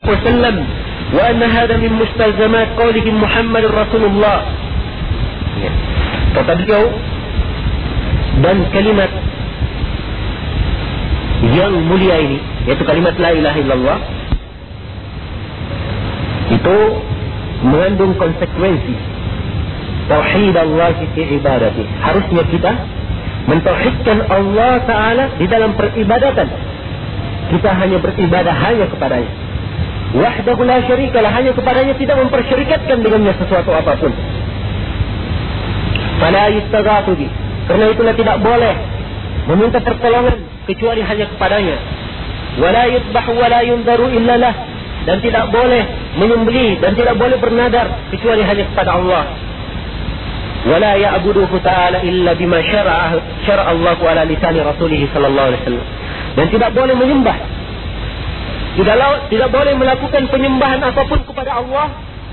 wasallam wa anna hadha min mustalzamat qawlihi Muhammadur Rasulullah. Ya. Kata beliau, dan kalimat yang mulia ini, yaitu kalimat la ilaha illallah, itu mengandung konsekuensi tauhid Allah fi ibadati. Harusnya kita mentauhidkan Allah Ta'ala di dalam peribadatan. Kita hanya beribadah hanya kepadanya, wahdahu la syarikalah, hanya kepadanya, tidak mempersyarikatkan dengannya sesuatu apapun. Fala yustaghathu bi, karena itulah tidak boleh meminta pertolongan kecuali hanya kepadanya. Wala yudbahu wala yundaru illa lah, dan tidak boleh menyembelih dan tidak boleh bernadar kecuali hanya kepada Allah. Wala ya'buduhu ta'ala illa bima syara'a Allahu ala lisani rasulih sallallahu alaihi wasallam, dan tidak boleh menyembah, tidak boleh melakukan penyembahan apapun kepada Allah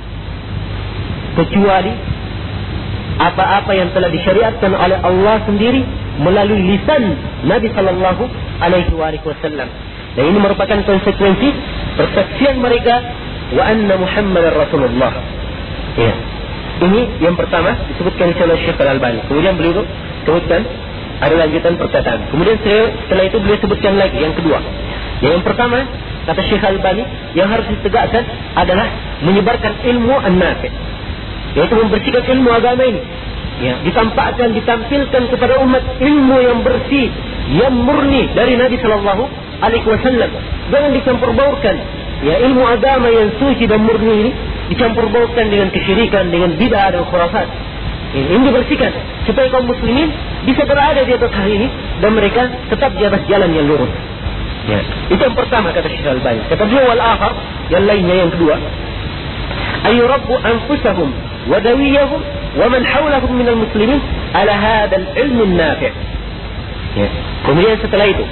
kecuali apa-apa yang telah disyariatkan oleh Allah sendiri melalui lisan Nabi sallallahu alaihi wasallam. Dan ini merupakan konsekuensi persaksian mereka wa anna Muhammadar Rasulullah. Ya. Ini yang pertama disebutkan oleh Syekh Al-Albani. Kemudian beliau sebutkan ada lanjutan perkataan. Kemudian setelah itu beliau sebutkan lagi yang kedua. Yang pertama, kata Syekh Al-Albani, yang harus ditegakkan adalah menyebarkan ilmu an-nafi', yaitu membersihkan ilmu agama ini. Ya, ditampakkan, ditampilkan kepada umat ilmu yang bersih, yang murni dari Nabi Sallallahu Alaihi Wasallam. Jangan dicampur baurkan. Ya, ilmu agama yang suci dan murni ini dicampur baurkan dengan kesyirikan, dengan bid'ah dan khurafat. Ini dibersihkan supaya kaum muslimin bisa berada di atas hal ini dan mereka tetap di atas jalan yang lurus. Ya, itu yang pertama kata Syekh Al-Albani. Kata beliau wal akhar, yang lainnya yang kedua, ayyurabbu anfusahum wa dawiyahum wa man hawlahum minal muslimin ala hadzal ilm an-nafi'. Ya. Kemudian setelah itu,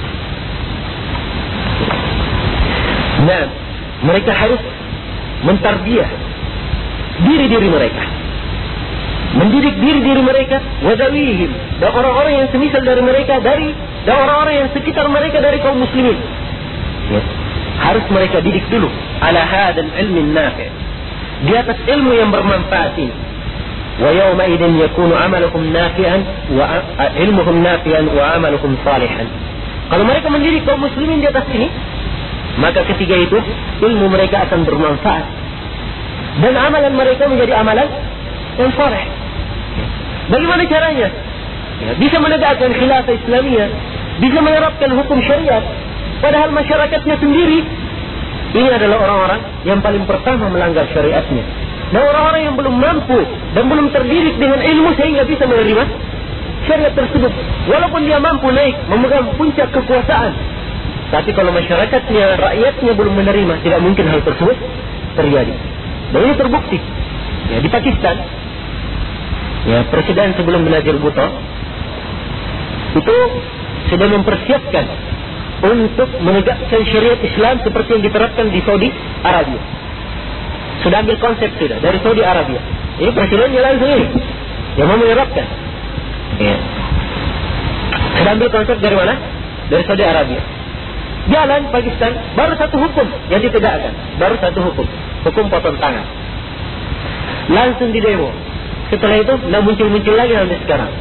nah, mereka harus mentarbiyah diri-diri mereka, mendidik diri-diri mereka, wadawihim, dan orang-orang yang semisal dari mereka, dan orang-orang yang sekitar mereka dari kaum muslimin. Ya. Harus mereka didik dulu ala hadzal ilmin nafi', di atas ilmu yang bermanfaat ini. Wa yawma idzin yakunu amalukum nafi'an wa ilmuhum nafi'an wa amalukum salihan. Kalau mereka mendidik kaum muslimin di atas ini, maka ketika itu ilmu mereka akan bermanfaat dan amalan mereka menjadi amalan yang saleh. Bagaimana caranya? Ya, bisa menegakkan khilafah Islamiyah, bisa menerapkan hukum syariat, padahal masyarakatnya sendiri ini adalah orang-orang yang paling pertama melanggar syariatnya. Dan orang-orang yang belum mampu dan belum terdidik dengan ilmu sehingga bisa menerima syariat tersebut. Walaupun dia mampu naik memegang puncak kekuasaan, tapi kalau masyarakatnya, rakyatnya belum menerima, tidak mungkin hal tersebut terjadi. Dan ini terbukti. Ya, di Pakistan, ya, presiden sebelum Benazir Bhutto itu sudah mempersiapkan untuk menegakkan syariat Islam seperti yang diterapkan di Saudi Arabia. Sudah ambil konsep sudah dari Saudi Arabia. Ini presidennya langsung ini yang mau menerapkan. Ya. Sudah ambil konsep dari mana? Dari Saudi Arabia. Jalan Pakistan, baru satu hukum yang ditegakkan, baru satu hukum potong tangan. Langsung di demo. Setelah itu, tidak muncul lagi sampai sekarang.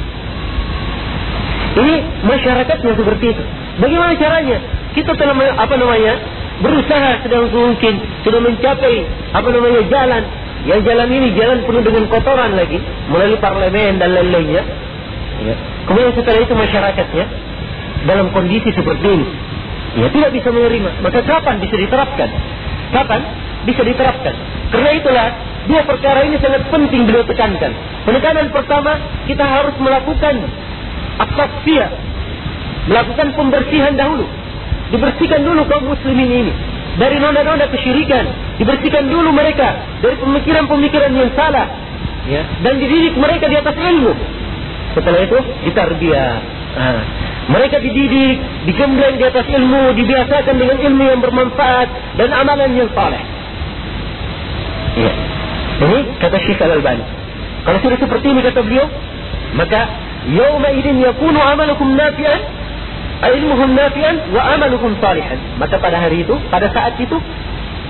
Ini masyarakatnya seperti itu. Bagaimana caranya? Kita telah berusaha sedang mungkin sudah mencapai jalan. Yang jalan ini jalan penuh dengan kotoran lagi, melalui parlemen dan lain-lainnya. Ya. Kemudian setelah itu masyarakatnya dalam kondisi seperti ini, ya, tidak bisa menerima. Maka kapan bisa diterapkan? Kapan bisa diterapkan? Karena itulah dua perkara ini sangat penting beliau tekankan. Penekanan pertama, kita harus melakukan at-tasfiyah, melakukan pembersihan dahulu. Dibersihkan dulu kaum muslimin ini dari noda-noda kesyirikan. Dibersihkan dulu mereka dari pemikiran-pemikiran yang salah, ya, dan dididik mereka di atas ilmu. Setelah itu ditarbiyah. Mereka dididik, digembleng di atas ilmu, dibiasakan dengan ilmu yang bermanfaat dan amalan yang saleh. Ya. Ini kata Syekh Al-Albani. Kalau sudah seperti ini kata beliau, maka yauma idzin yakunu amalukum nafi'an, ilmuhum nafi'an wa amalukum salihan. Maka pada hari itu, pada saat itu,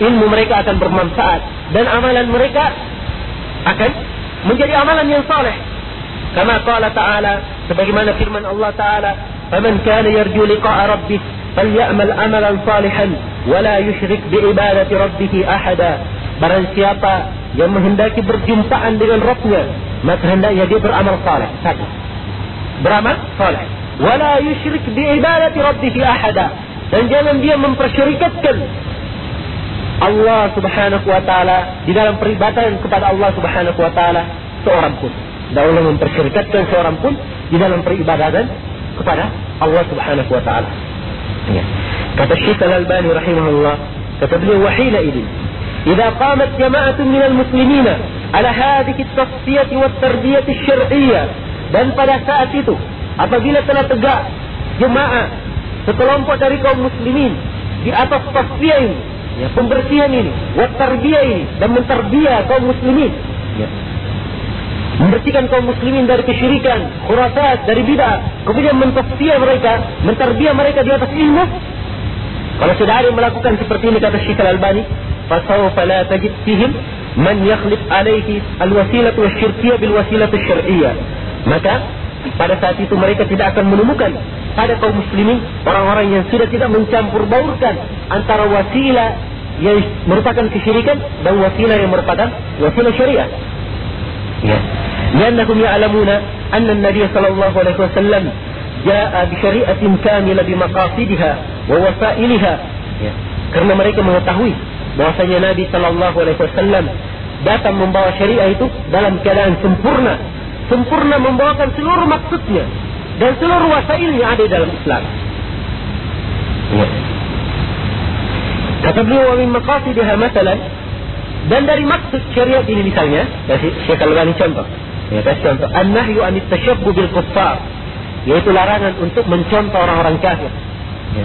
ilmu mereka akan bermanfaat dan amalan mereka akan menjadi amalan yang saleh. Kama qala ta'ala, sebagaimana firman Allah Ta'ala, "Faman kana yarju liqa'a rabbih falyamal amalan salihan wa la yusyrik bi ibadati rabbih ahada." Barang siapa yang menghendaki berjumpaan dengan Rabbnya, maka hendaknya dia beramal saleh. Satu, beramal saleh. Wa la yusyrik bi ibadati rabbih ahada, dan jangan dia mempersyirikatkan Allah Subhanahu wa taala di dalam peribadatan kepada Allah Subhanahu wa taala seorang pun. Dan Allah mempersyirikatkan seorang pun di dalam peribadatan kepada Allah Subhanahu wa taala. Ya. Kata Syekh Al-Albani rahimahullah, kata beliau, "Wahina idin idza qamat jama'atun minal muslimina ala hadhihi at-tasfiyah wa at-tarbiyah asy-syar'iyyah." Dan pada saat itu, apabila telah tegak jemaah sekelompok dari kaum muslimin di atas tasfiyah ini, ya, pembersihan ini, wa tarbiyah ini, dan mentarbiyah kaum muslimin, ya, membersihkan kaum muslimin dari kesyirikan, khurafat, dari bid'ah, kemudian mentasfiyah mereka, mentarbiyah mereka di atas ilmu. Kalau sudah ada yang melakukan seperti ini, kata Syekh Al-Albani, fasawfa la tajid fihim man yakhlif alaihi al-wasilah wasyirkiyah bil wasilah asy-syar'iyyah. Maka pada saat itu mereka tidak akan menemukan pada kaum muslimin orang-orang yang sudah tidak mencampur baurkan antara wasilah yang merupakan kesyirikan dan wasilah yang merupakan wasilah syariah. Ya. Liannahum ya'lamuna anna an-nabiy sallallahu alaihi wasallam jaa'a bi syari'atin kamilah bi maqasidiha wa wasailiha. Ya. Karena mereka mengetahui bahwasanya Nabi sallallahu alaihi wasallam datang membawa syariah itu dalam keadaan sempurna, sempurna membawakan seluruh maksudnya dan seluruh wasailnya ada dalam Islam. Ya. Kata beliau, "Wa min maqasidiha mathalan," dan dari maksud syariat ini misalnya, Syekh Al-Albani contoh, ya, kasih contoh, "An-nahyu anit tashabbuh bil kuffar," yaitu larangan untuk mencontoh orang-orang kafir. Ya.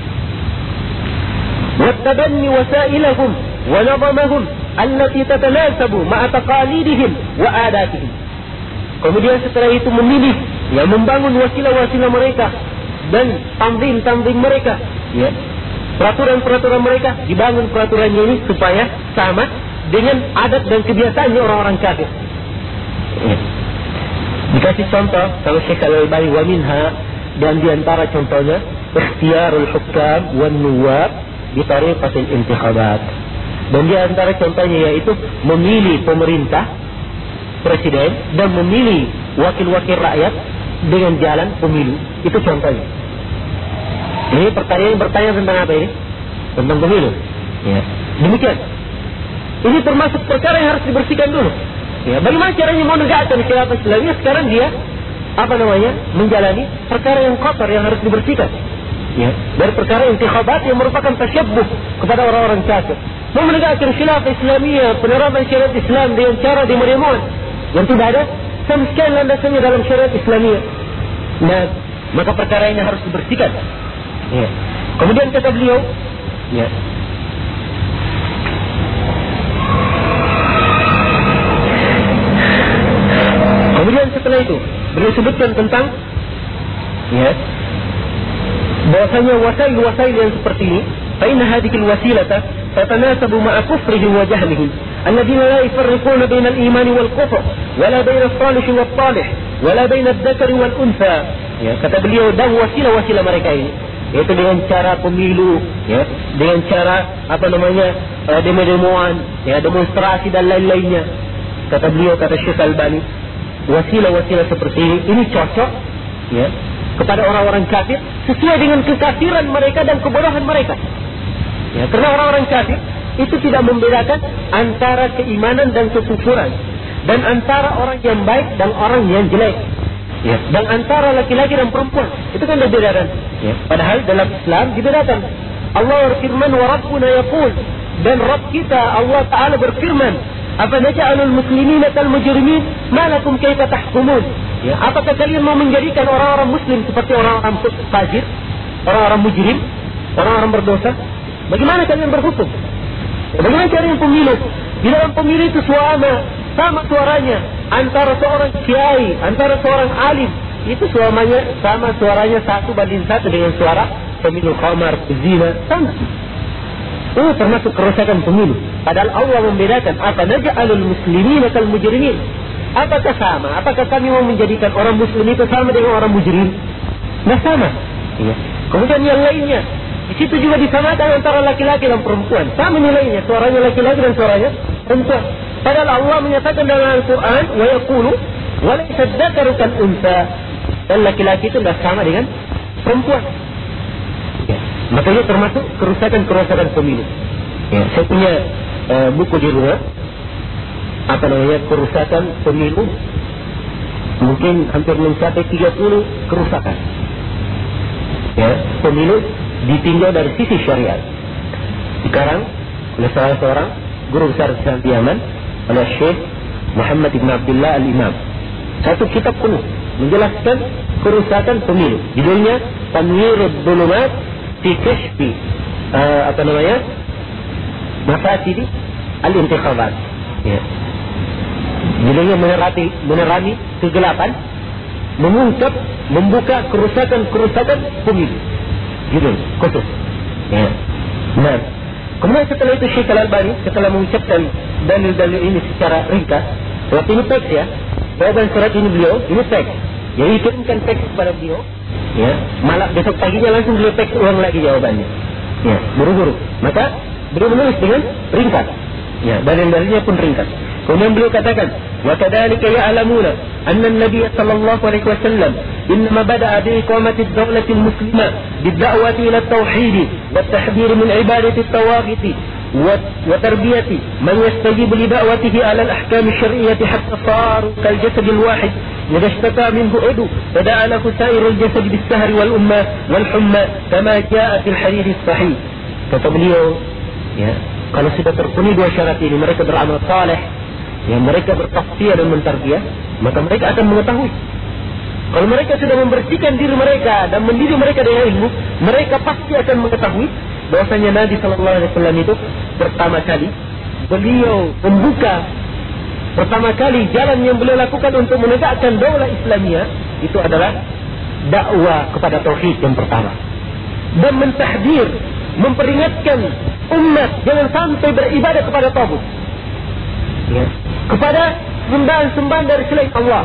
"Wa tabanni wasailahum wa nadamahum allati tatanasabu ma'a taqalidihim wa adatihim." Kemudian setelah itu memilih, ya, membangun wasilah-wasilah mereka dan tanzim-tanzim mereka, ya, peraturan-peraturan mereka, dibangun peraturannya ini supaya sama dengan adat dan kebiasaannya orang-orang kafir. Ya. Dikasih contoh sama Syekh Al-Albani, "Wa minha," dan diantara contohnya, "ikhtiyarul hukam wan nuwab bi tariqatil intikhabat." Dan diantara contohnya yaitu memilih pemerintah, presiden, dan memilih wakil-wakil rakyat dengan jalan pemilu. Itu contohnya. Ini pertanyaan bertanya tentang apa ini? Tentang pemilu. Ya. Demikian. Ini termasuk perkara yang harus dibersihkan dulu. Ya, bagaimana caranya mau menegakkan khilafah Islamiyah? Sekarang dia menjalani perkara yang kotor yang harus dibersihkan. Ya, dari perkara intikhabat yang merupakan tasyabbuh kepada orang-orang kafir. Mau menegakkan khilafah Islamiyah, penerapan syariat Islam dengan cara demoneman yang tidak ada sama sekali landasannya dalam syariat Islamiyah. Nah, maka perkara ini harus dibersihkan. Ya. Kemudian kata beliau, ya, kemudian setelah itu beliau sebutkan tentang, ya, bahwasanya wasail-wasail yang seperti ini, fa inna hadhihi al-wasilata tatanasabu ma'a kufrihim wa jahlihim alladhina la yufarriquna baina al-iman wal kufr wala baina as-salih wal talih wala baina ad-dhakari wal untha. Ya, kata beliau, dan wasilah-wasilah mereka ini, yaitu dengan cara pemilu, ya, dengan cara demo-demoan, ya, demonstrasi dan lain-lainnya. Kata beliau, kata Syekh Al-Albani, wasilah-wasilah seperti ini cocok, ya, kepada orang-orang kafir sesuai dengan kekafiran mereka dan kebodohan mereka. Ya, karena orang-orang kafir itu tidak membedakan antara keimanan dan kekufuran, dan antara orang yang baik dan orang yang jelek. Ya, dan antara laki-laki dan perempuan itu kan dibedakan. Ya, padahal dalam Islam dibedakan. Allah berfirman, "Wa rabbuna yaqul," dan Rabb kita Allah Taala berfirman, "Apa naj'alul muslimina kal mujrimin ma lakum kaifa tahkumun?" Ya, apakah kalian mau menjadikan orang-orang muslim seperti orang-orang fajir, orang-orang mujrim, orang-orang berdosa? Bagaimana kalian berhukum? Bagaimana cara yang pemilu? Di dalam pemilu itu sama suaranya antara seorang kiai, antara seorang alim, itu suaranya 1:1 dengan suara pemilu khamar, zina, sama. termasuk kerusakan pemilu. Padahal Allah membedakan, apa naj'alul muslimina kal mujrimin. Apakah sama? Apakah kami mau menjadikan orang muslim itu sama dengan orang mujrim? Nah, sama. Ya. Kemudian yang lainnya, di situ juga disamakan antara laki-laki dan perempuan. Sama nilainya, suaranya laki-laki dan suaranya perempuan. Padahal Allah menyatakan dalam Al-Quran, wa yaqulu wa laysa dzakaru kal unsa. Dan laki-laki itu tidak sama dengan perempuan. Ya. Makanya termasuk kerusakan pemilu. Ya. Saya punya buku di rumah, kerusakan pemilu, mungkin hampir mencapai 30 kerusakan. Ya, pemilu ditinjau dari sisi syariat. Sekarang oleh salah seorang guru besar Islam di Yaman, oleh Syekh Muhammad ibn Abdullah al-Imam, satu kitab penuh menjelaskan kerusakan pemilu. Judulnya Tanwirud Dhulumat fi Kashfi Mafasid al-Intikhabat. Ya. Judulnya menerangi kegelapan, membuka kerusakan pemilu. Judul khusus. Ya. Nah, kemudian setelah itu Syekh Al-Albani setelah mengucapkan dalil-dalil ini secara ringkas, waktu ini teks ya, jawaban surat ini beliau, ini teks. Jadi kirimkan teks kepada beliau. Ya, malah besok paginya langsung beliau teks ulang lagi jawabannya. Ya, buru-buru. Maka beliau menulis dengan ringkas. Ya, dalil-dalilnya pun ringkas. Kemudian beliau katakan, wa kadzalika ya'lamuna anna an-nabiy sallallahu alaihi wasallam inma bada'a bi iqamati ad-dawlati al-muslimah bid-da'wati ila at-tauhid wa at-tahdhir min ibadati at-tawaghit wa tarbiyati man yastajibu li da'watihi ala al-ahkam ash-shar'iyyah hatta saru kal-jasad al-wahid idha ishtaka minhu 'udw fada'a lahu sa'iru al-jasad bis-sahri wal-umma wal-humma kama ja'a fil hadits as-sahih. Kata beliau, ya, kalau sudah terpenuhi dua syarat ini, mereka beramal saleh, yang mereka bertaqiyah dan mentarbiyah, maka mereka akan mengetahui. Kalau mereka sudah membersihkan diri mereka dan mendidik mereka dengan ilmu, mereka pasti akan mengetahui bahwasanya Nabi sallallahu alaihi wasallam itu pertama kali beliau membuka jalan yang beliau lakukan untuk menegakkan daulah Islamiyah itu adalah dakwah kepada tauhid yang pertama, dan mentahdir, memperingatkan umat jangan sampai beribadah kepada taghut, ya, kepada sembahan dari selain Allah.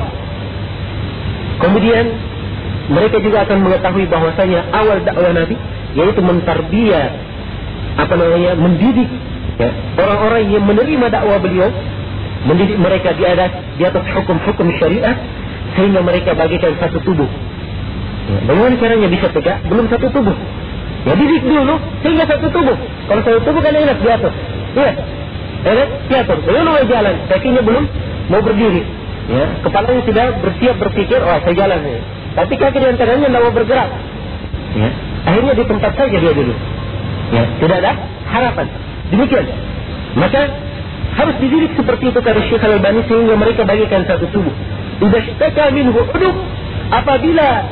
Kemudian mereka juga akan mengetahui bahwasanya awal dakwah Nabi yaitu mentarbiyah, mendidik, ya, orang-orang yang menerima dakwah beliau, mendidik mereka di atas hukum-hukum syariat sehingga mereka bagikan satu tubuh. Ya, bagaimana caranya bisa tegak? Belum satu tubuh. Ya, didik dulu sehingga satu tubuh. Kalau satu tubuh kan enak diatur. Iya. Enak diatur. Belum mau jalan, kakinya belum mau berdiri. Ya, kepalanya sudah bersiap berpikir, saya jalan. Ya. Tapi kaki dan tangannya tidak mau bergerak. Ya. Akhirnya di tempat saja dia dulu. Ya, tidak ada harapan. Demikian. Maka harus dididik seperti itu kata Syekh Al-Albani sehingga mereka bagikan satu tubuh. Idza ishtaka minhu udub, apabila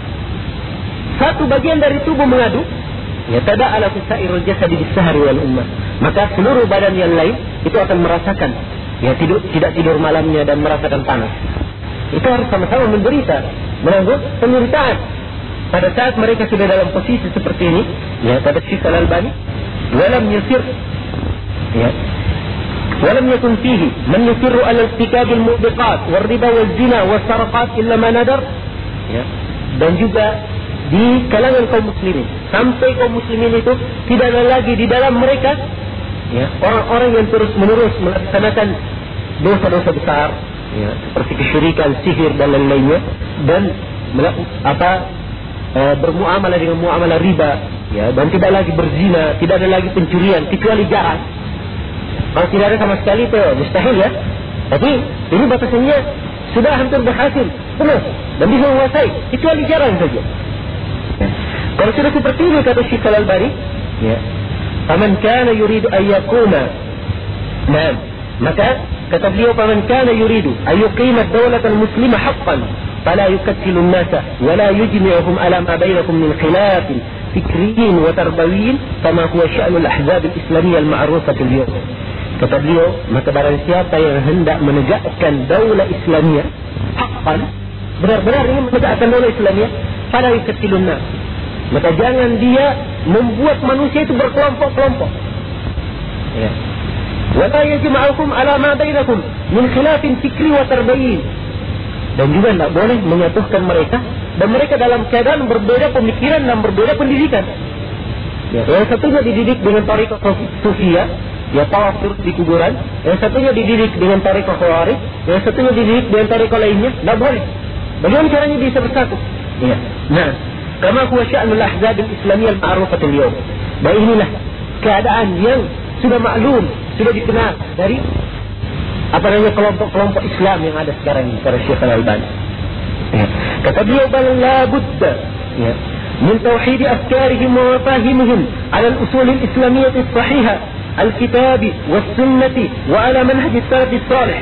satu bagian dari tubuh mengadu, ya tada'ala fi sa'iril jasadi bis-sahri wal ummah, maka seluruh badan yang lain itu akan merasakan, ya, tidak tidur malamnya dan merasakan panas. Itu harus sama-sama menderita, menanggung penderitaan. Pada saat mereka sudah dalam posisi seperti ini, ya, kata Syekh Al-Albani, walam yusir, ya, walam yakun fihi man yusirru ala irtikab al-mubiqat wal riba wal zina was sarqat illa ma nadar, ya, dan juga di kalangan kaum muslimin, sampai kaum muslimin itu tidak ada lagi di dalam mereka, ya, orang-orang yang terus-menerus melaksanakan dosa-dosa besar, ya, seperti kesyirikan, sihir dan lain-lainnya, dan bermuamalah dengan muamalah riba, ya, dan tidak lagi berzina, tidak ada lagi pencurian kecuali jarang. Kalau tidak ada sama sekali itu mustahil, ya. Tapi ini batasannya sudah hampir berhasil penuh dan bisa menguasai kecuali jarang saja. Ya. Kalau sudah seperti ini kata Syekh Al-Albani, ya, faman kana yuridu an yakuna, nah, maka kata beliau, faman kana yuridu an yuqima ad-dawlata al-muslimah haqqan fala yukattilu an-nasa wa la yujmi'uhum ala ma bainahum min khilaf fikriyin wa tarbawiyyin kama huwa sya'nul ahzab al-islamiyyah al-ma'rufah al-yawm. Kata beliau, maka barang siapa yang hendak menegakkan daulah Islamiyah haqqan, benar-benar ingin menegakkan daulah Islamiyah, fala yukattilun nas, maka jangan dia membuat manusia itu berkelompok-kelompok. wa la yajma'ukum ala ma bainakum min khilafin fikri wa tarbayin. Dan juga tidak boleh menyatukan mereka, dan mereka dalam keadaan berbeda pemikiran dan berbeda pendidikan. Ya, yang satunya dididik dengan tariqah sufiyah, ya tawaf di kuburan. Yang satunya dididik dengan tariqah khawarij, yang satunya dididik dengan tariqah lainnya. Tidak boleh. Bagaimana caranya bisa bersatu? Ya. Nah, kama huwa sya'nul ahzab al-islamiyah al-ma'rufah al-yawm. Dan inilah keadaan yang sudah maklum, sudah dikenal dari kelompok-kelompok Islam yang ada sekarang ini, kata Syekh Al-Albani. Ya. Kata beliau, bal la budda, ya, min tauhid afkarihim wa mafahimihim ala al-usul al-islamiyyah as-sahihah al-kitab was-sunnah wa ala manhaj as-salaf as-salih.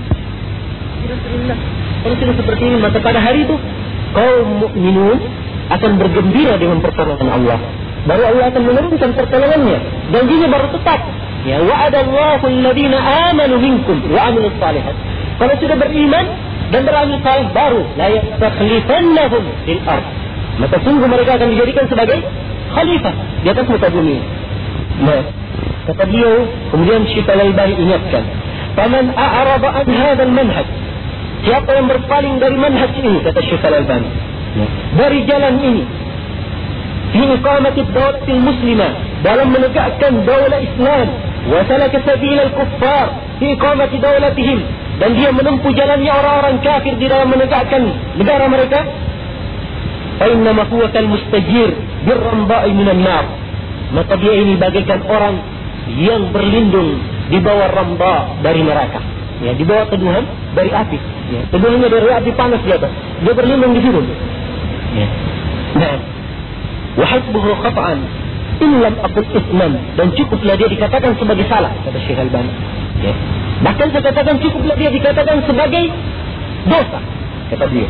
Kalau sudah seperti ini, maka pada hari itu kaum mukminun akan bergembira dengan pertolongan Allah. Baru Allah akan menurunkan pertolongannya, janjinya baru tetap. Ya, wa'adallahu alladhina amanu minkum wa 'amilus shalihat. Kalau sudah beriman dan beramal saleh, baru la yastakhlifannahum fil ardh. Maka sungguh mereka akan dijadikan sebagai khalifah di atas muka bumi. Nah, kata beliau, kemudian Syekh Al-Albani ingatkan, faman a'rada an hadzal manhaj, siapa yang berpaling dari manhaj ini, kata Syekh Al-Albani, dari jalan ini, fi iqamati ad-dawlah al-muslimah, dalam menegakkan daulah Islam, wa salaka sabila al-kuffar fi iqamati dawlatihim, dan dia menempuh jalannya orang-orang kafir di dalam menegakkan negara mereka, fa innama huwa kal mustajir bir-ramba'i minan nar, maka dia ini bagaikan orang yang berlindung di bawah ramba dari neraka, ya, di bawah teduhan dari api, ya, teduhannya dari api panas di atas, dia berlindung di situ. Ya. Nah, wa hasbuhu khata'an in lam aqul isman, dan cukuplah dia dikatakan sebagai salah, kata Syekh Al-Albani. Ya. Bahkan saya katakan cukuplah dia dikatakan sebagai dosa, kata dia.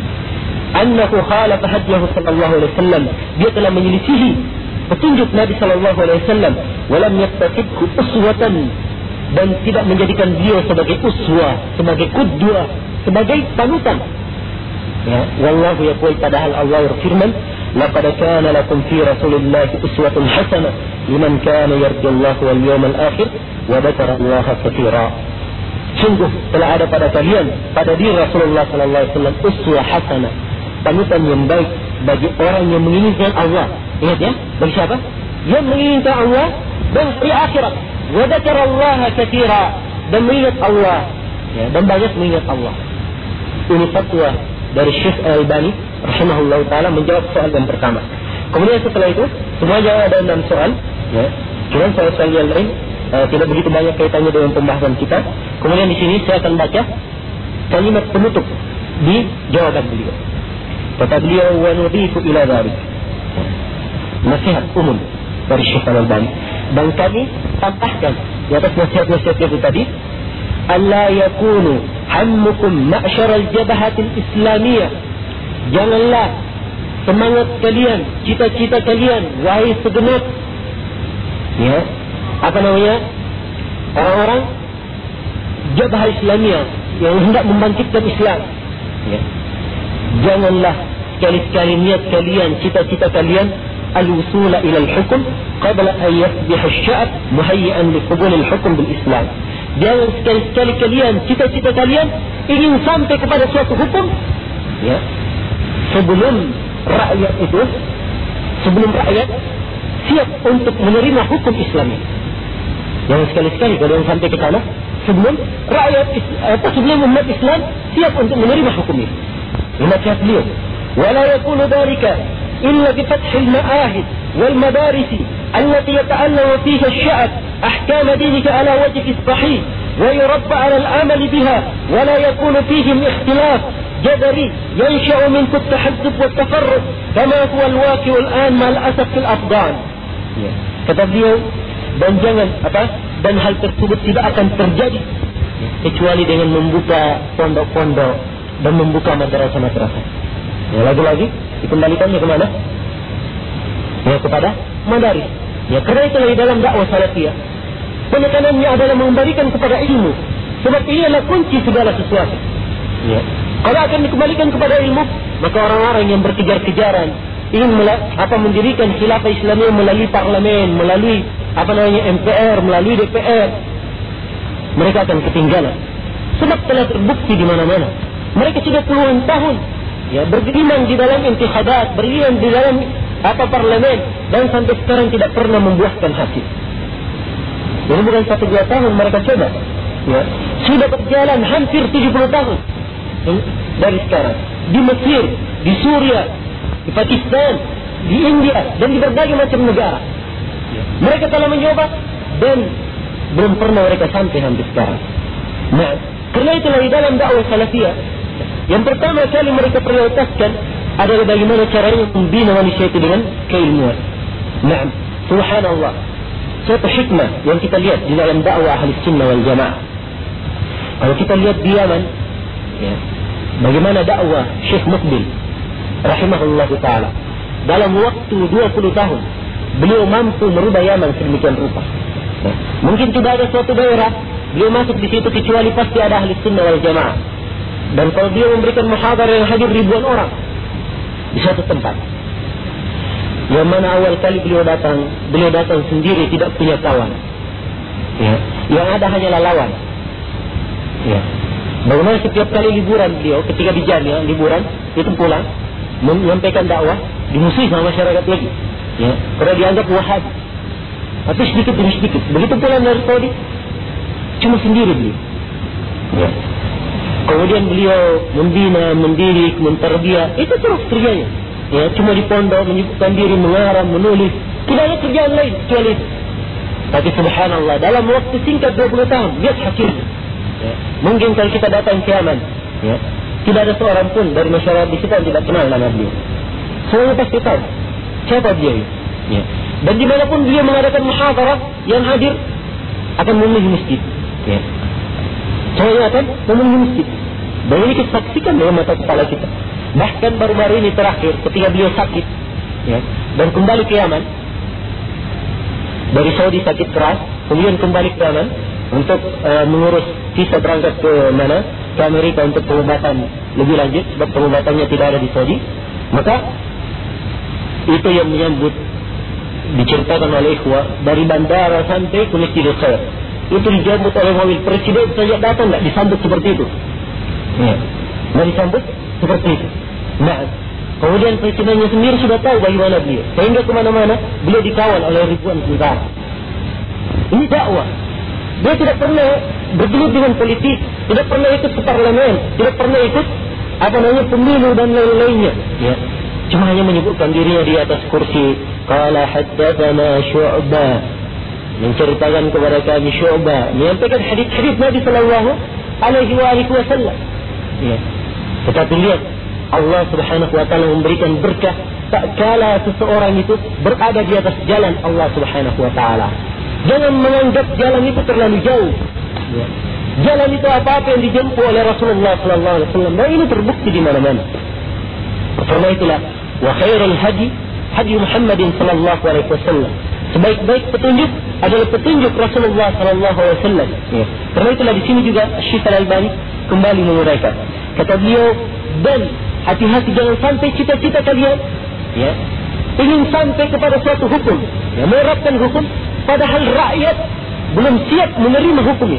Annahu khalafa hadiyahu sallallahu alaihi wasallam, dia telah menyelisihi petunjuk Nabi sallallahu alaihi wasallam, wa lam yattakhidhu uswatan, dan tidak menjadikan dia sebagai uswah, sebagai qudwah, sebagai panutan. Ya, wallahu yaqul, padahal Allah berfirman, laqad kana lakum fi rasulillahi uswatun hasanah liman kana yarjullaha wal yawmal akhir wa dzakara Allaha katsira. Sungguh telah ada pada kalian, pada diri Rasulullah sallallahu alaihi wasallam, uswah hasanah, panutan yang baik bagi orang yang menginginkan Allah. Ingat ya, bagi siapa? Yang menginginkan Allah dan hari akhirat. Wa dzakara Allaha katsira, dan mengingat Allah, ya, dan banyak mengingat Allah. Ini fatwa dari Syekh Al-Albani rahimahullah ta'ala menjawab soal yang pertama. Kemudian setelah itu semuanya ada 6 soal, ya. Cuma soal-soal yang lain tidak begitu banyak kaitannya dengan pembahasan kita. Kemudian di sini saya akan baca kalimat penutup di jawaban beliau. Kata beliau, wa nudhifu ila dzalik, nasihat umum dari Syekh Al-Albani, dan kami tambahkan di atas nasihat-nasihat itu tadi, alla yakunu hammukum ma'syaral jabahatil islamiyah, janganlah semangat kalian, cita-cita kalian, wahai segenap, ya, orang-orang jabhah islamiyah yang hendak membangkitkan Islam, ya, janganlah sekali-sekali niat kalian, cita-cita kalian al-wusula ila al-hukm qabla an yasbiha asy-sya'b muhayyi'an liqubul al-hukm bil-Islam. Jangan sekali-sekali kalian, cita-cita kalian ingin sampai kepada suatu hukum, ya, sebelum rakyat siap untuk menerima hukum Islam. Jangan sekali-sekali kalian sampai ke sana sebelum rakyat sebelum umat Islam siap untuk menerima hukum ini. Nasihat beliau, wala yakunu dzalika illa bi fathil ma'ahid wal madaris allati yata'allamu fiha asy-sya'b ahkam dinika ala wajhi as-sahih wa yurabba ala al-amal biha wa la yakunu fihim ikhtilaf jadari yansha'u min at-tahazzub wa at-tafarruq kama huwa al-waqi' al-an ma al-asaf fil afdan. Kata beliau, dan hal tersebut tidak akan terjadi kecuali dengan membuka pondok-pondok dan membuka madrasah-madrasah. Ya, lagi-lagi dikembalikannya kemana? Ya, kepada madaris. Ya, karena itulah di dalam dakwah salafiyah penekanannya adalah memberikan kepada ilmu, sebab ini adalah kunci segala sesuatu. Ya. Kalau akan dikembalikan kepada ilmu, maka orang-orang yang berkejar-kejaran ingin mendirikan khilafah Islamiyah melalui parlemen, melalui MPR, melalui DPR, mereka akan ketinggalan. Sebab telah terbukti di mana-mana. Mereka sudah puluhan tahun ya bergeriman di dalam intikhabat, bergeriman di dalam parlemen, dan sampai sekarang tidak pernah membuahkan hasil. Jadi bukan 1-2 tahun mereka coba. Ya, sudah berjalan hampir 70 tahun dari sekarang. Di Mesir, di Suria, di Pakistan, di India, dan di berbagai macam negara. Mereka telah mencoba dan belum pernah mereka sampai sekarang. Nah, karena itulah di dalam dakwah salafiyah, yang pertama kali mereka prioritaskan adalah bagaimana caranya membina manusia itu dengan keilmuan. Nah, subhanallah, suatu hikmah yang kita lihat di dalam dakwah ahli sunnah wal jamaah. Kalau kita lihat di Yaman, ya, bagaimana dakwah Syekh Muqbil rahimahullah ta'ala, dalam waktu 20 tahun beliau mampu merubah Yaman sedemikian rupa. Ya, mungkin tidak ada suatu daerah beliau masuk di situ kecuali pasti ada ahli sunnah wal jamaah. Dan kalau beliau memberikan muhadharah yang hadir ribuan orang di satu tempat, yang mana awal kali beliau datang sendiri, tidak punya kawan. Ya, yang ada hanyalah lawan. Ya, bagaimana setiap kali liburan beliau, ketika di Jamia liburan itu pulang menyampaikan dakwah, dimusuhi sama masyarakat lagi. Ya, karena dianggap Wahabi. Tapi sedikit demi sedikit. Begitu pulang dari Saudi, cuma sendiri beliau. Ya. Kemudian beliau membina, mendidik, menterbiah, itu terus kerjanya. Ya, cuma di pondok menyibukkan diri, mengarang, menulis, tidak ada kerjaan lain kecuali itu. Tapi subhanallah, dalam waktu singkat 20 tahun, lihat hasilnya. Ya. Mungkin kalau kita datang ke Yaman, ya, tidak ada seorang pun dari masyarakat di situ yang tidak kenal nama beliau. Semua pasti tahu siapa dia. Ya. Dan dimanapun beliau mengadakan muhadharah, yang hadir akan memenuhi masjid. Ya. Saya akan memenuhi masjid. Dan ini kita saksikan dengan mata kepala kita. Bahkan baru-baru ini terakhir ketika beliau sakit, ya, dan kembali ke Yaman, dari Saudi sakit keras, kemudian kembali ke Yaman untuk mengurus visa berangkat ke mana? Ke Amerika untuk pengobatan lebih lanjut, sebab pengobatannya tidak ada di Saudi. Maka itu yang menyambut, diceritakan oleh ikhwah, dari bandara sampai ke Masjidil Khair, itu dijambut oleh mobil presiden saja datang, tidak disambut seperti itu. Ya, tidak disambut seperti itu. Nah, kemudian presidennya sendiri sudah tahu bagaimana beliau, sehingga kemana-mana beliau dikawal oleh ribuan tentara. Ini dakwah. Dia tidak pernah bergelut dengan politik, tidak pernah ikut ke parlemen, tidak pernah ikut pemilu dan lain-lainnya. Ya, cuma hanya menyebutkan dirinya di atas kursi. Qala haddatsana Syu'bah, menceritakan kepada kami Syu'bah, menyampaikan hadis-hadis Nabi sallallahu alaihi wasallam. Ya. Tetapi lihat, Allah Subhanahu wa taala memberikan berkah tak kala seseorang itu berada di atas jalan Allah Subhanahu wa taala. Jangan menganggap jalan itu terlalu jauh. Ya. Jalan itu apa-apa yang dijempuh oleh Rasulullah sallallahu alaihi wasallam. Dan ini terbukti di mana-mana. Karena itulah wa khairul hadi hadi Muhammadin sallallahu alaihi wasallam. Sebaik-baik petunjuk adalah petunjuk Rasulullah sallallahu alaihi wasallam. Ya. Karena itulah di sini juga Syekh Al-Albani kembali menguraikan. Kata beliau, dan hati-hati jangan sampai cita-cita kalian, ya, ingin sampai kepada suatu hukum, ya, menerapkan hukum, padahal rakyat belum siap menerima hukumnya.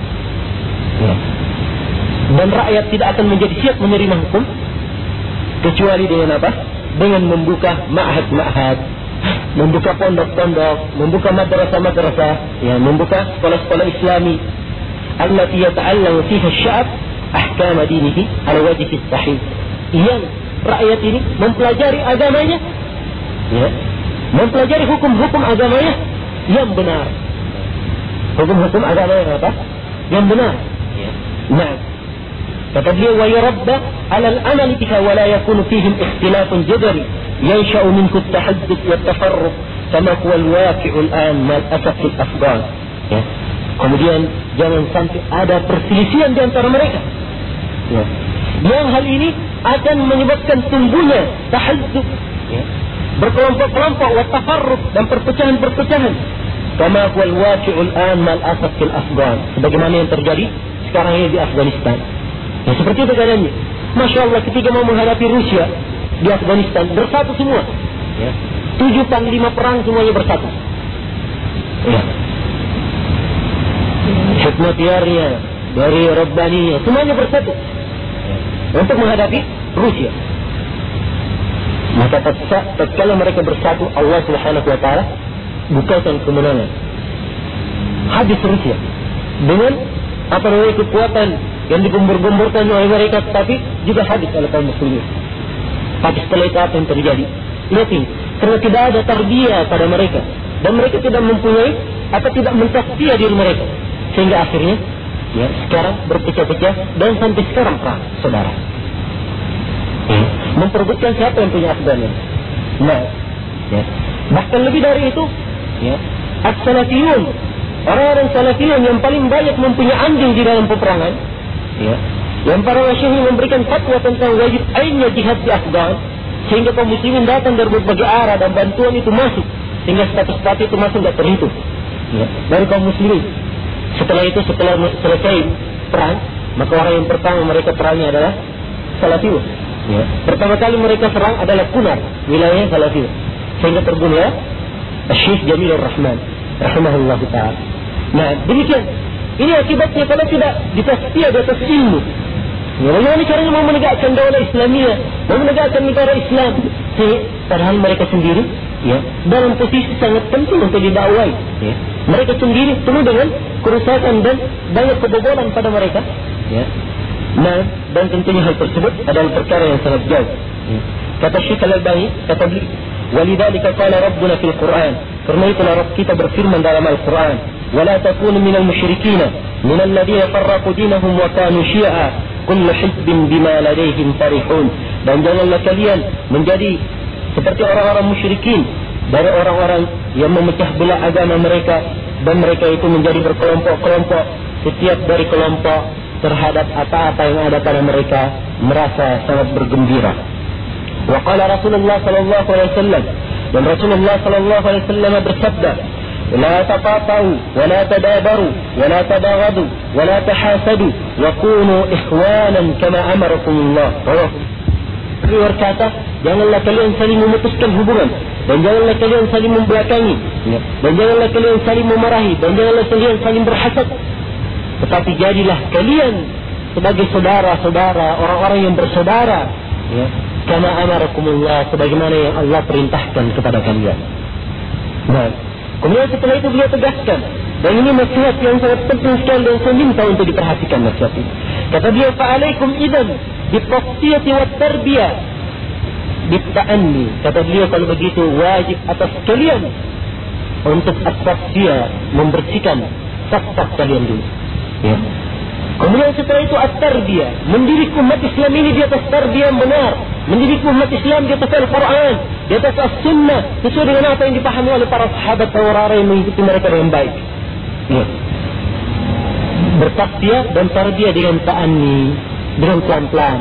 Ya. Dan rakyat tidak akan menjadi siap menerima hukum kecuali dengan apa? Dengan membuka ma'had-ma'had, membuka pondok-pondok, membuka madrasah-madrasah, ya, membuka sekolah-sekolah Islami allati yata'allamu fiha asy-sya'b ahkam dinihi ala wajhi sahih. Yang rakyat ini mempelajari agamanya, ya, mempelajari hukum-hukum agamanya yang benar. Hukum-hukum agamanya apa? Yang benar. Ya. Nah, kata beliau, wa yurabba ala al-amal biha wa la yakunu fihim ikhtilafun jadari yansha'u minhu at-tahadduth wa at-tafarruq kama huwa al-waqi'u al-an mal asaf fil afghan. Ya. Kemudian jangan sampai ada perselisihan di antara mereka. Ya. Yang hal ini akan menyebabkan tumbuhnya tahadduth, ya, berkelompok-kelompok, wa tafarruq, dan perpecahan-perpecahan. Kama huwa al-waqi'u al-an mal asaf fil afghan. Sebagaimana yang terjadi sekarang ini di Afghanistan. Ya, seperti itu keadaannya. Masya Allah, ketika mau menghadapi Rusia di Afghanistan, bersatu semua. Ya. 7 panglima perang semuanya bersatu. Ya. Hikmatiarnya, dari Rabbaninya, semuanya bersatu untuk menghadapi Rusia. Maka tatkala mereka bersatu, Allah Subhanahu wa taala bukakan kemenangan. Habis Rusia dengan kekuatan yang digembur-gemburkan oleh mereka, tapi juga habis oleh kaum muslimin. Tapi setelah itu apa yang terjadi? Lihat ini, karena tidak ada tarbiyah pada mereka, dan mereka tidak mempunyai atau tidak mentasbiyah diri mereka, sehingga akhirnya sekarang berpecah-pecah dan sampai sekarang perang, saudara. Memperebutkan siapa yang punya Afghanistan. Nah, bahkan lebih dari itu, as-salafiyun, orang-orang salafiyun yang paling banyak mempunyai andil di dalam peperangan, yang para masyayikh memberikan fatwa tentang wajib ainnya jihad di Afghan, sehingga kaum muslimin datang dari berbagai arah dan bantuan itu masuk, sehingga status itu masuk tidak terhitung dari kaum muslimin. Setelah selesai perang, maka orang yang pertama mereka perangi adalah salafiyun. Pertama kali mereka serang adalah Kunar, wilayah salafiyun, sehingga terbunuh Syekh Jamilur Rahman rahimahullah ta'ala. Nah, demikian. Ini akibatnya kalau tidak ditasbiyah di atas ilmu. Bagaimana caranya mau menegakkan daulah Islamiyah, mau menegakkan negara Islam, padahal mereka sendiri dalam posisi sangat penting untuk didakwai. Mereka sendiri penuh dengan kerusakan dan banyak kebobolan pada mereka. Nah, dan tentunya hal tersebut adalah perkara yang sangat jauh. Kata Syekh Al-Albani, kata beliau, "Walidzalika qala Rabbuna fil Qur'an." Karena itulah Rabb kita berfirman dalam Al-Qur'an, "Wala takunu minal musyrikin, minal ladzina farraqu dinahum wa kanu syi'a, kullu hizbin bima ladaihim farihun." Dan janganlah kalian menjadi seperti orang-orang musyrikin, dari orang-orang yang memecah belah agama mereka, dan mereka itu menjadi berkelompok-kelompok, setiap dari kelompok terhadap apa-apa yang ada pada mereka merasa sangat bergembira. Wa qala Rasulullah sallallahu alaihi wasallam, dan Rasulullah sallallahu alaihi wasallam bersabda, "La taqatu wa la tadabaru wa la tabaghadu wa la tahasadu wa kunu ikhwanan kama amarakumullah." Beliau berkata, janganlah kalian saling memutuskan hubungan, dan janganlah kalian saling membelakangi, dan janganlah kalian saling memarahi, dan janganlah kalian saling berhasad. Tetapi jadilah kalian sebagai saudara-saudara, orang-orang yang bersaudara, kama amarakumullah, sebagaimana yang Allah perintahkan kepada kalian. Nah, kemudian setelah itu beliau tegaskan, dan ini nasihat yang sangat penting sekali dan saya minta untuk diperhatikan nasihat ini. Kata beliau, "Fa'alaikum idzan bitasfiyati wat tarbiyah bitta'anni." Kata beliau, kalau begitu wajib atas kalian untuk at-tasfiyah, membersihkan saf-saf kalian dulu. Kemudian setelah itu at-tarbiyah, mendidik umat Islam ini di atas tarbiyah yang benar, mendidik umat Islam di atas Al-Quran, di atas As-Sunnah, sesuai dengan apa yang dipahami oleh para sahabat dan orang-orang yang mengikuti mereka dengan baik. Bertarbiyah dan tarbiyah dengan ta'anni, dengan pelan-pelan,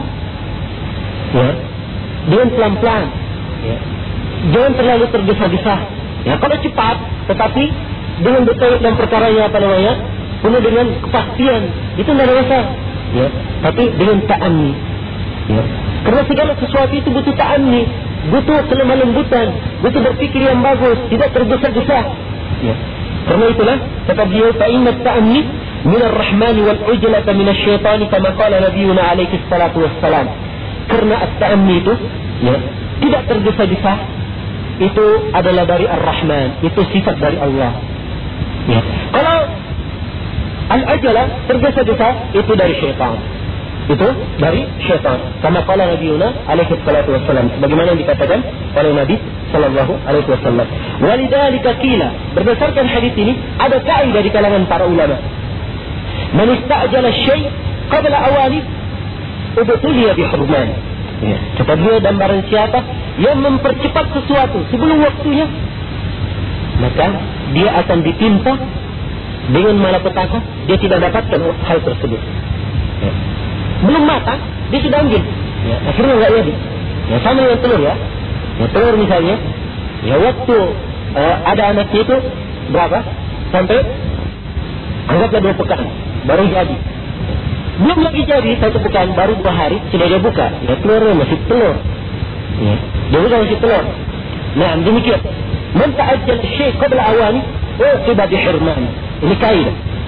dengan pelan-pelan, jangan terlalu tergesa-gesa. Kalau cepat, tetapi dengan detail dan perkaranya penuh dengan kepastian, itu tidak ada masalah. Tapi dengan ta'anni. Karena segala sesuatu itu butuh ta'anni, butuh kelemah lembutan, butuh berpikir yang bagus, tidak tergesa-gesa. Karena itulah kata beliau, "Fa inna ta'anni min ar-rahman wal ujlata min asy-syaitani kama qala nabiyuna alaihi salatu wassalam." Karena at-ta'anni itu tidak tergesa-gesa, itu adalah dari Ar-Rahman, itu sifat dari Allah. Kalau al-ajalah tergesa-gesa, itu dari syaitan. Itu dari syaitan. Kama qala nabiyuna alaihi salatu wassalam, sebagaimana yang dikatakan oleh Nabi sallallahu alaihi wasallam. Walidzalika qila, berdasarkan hadis ini ada kaidah di kalangan para ulama. Man istajala syai' qabla awani ubtuliya bihurman. Kata beliau, dan barang siapa yang mempercepat sesuatu sebelum waktunya, maka dia akan ditimpa dengan malapetaka, dia tidak dapatkan hal tersebut. Belum matang, dia sudah ambil. Akhirnya enggak jadi. Sama dengan telur telur misalnya, waktu ada anaknya itu berapa? Sampai anggaplah 2 pekan baru jadi. Belum lagi jadi 1 pekan, baru 2 hari sudah dia buka. Telurnya masih telur. Dia buka masih telur. Nah, demikian. Man ta'ajjal syai' qabla awani uqiba bihirman. Ini kaidah.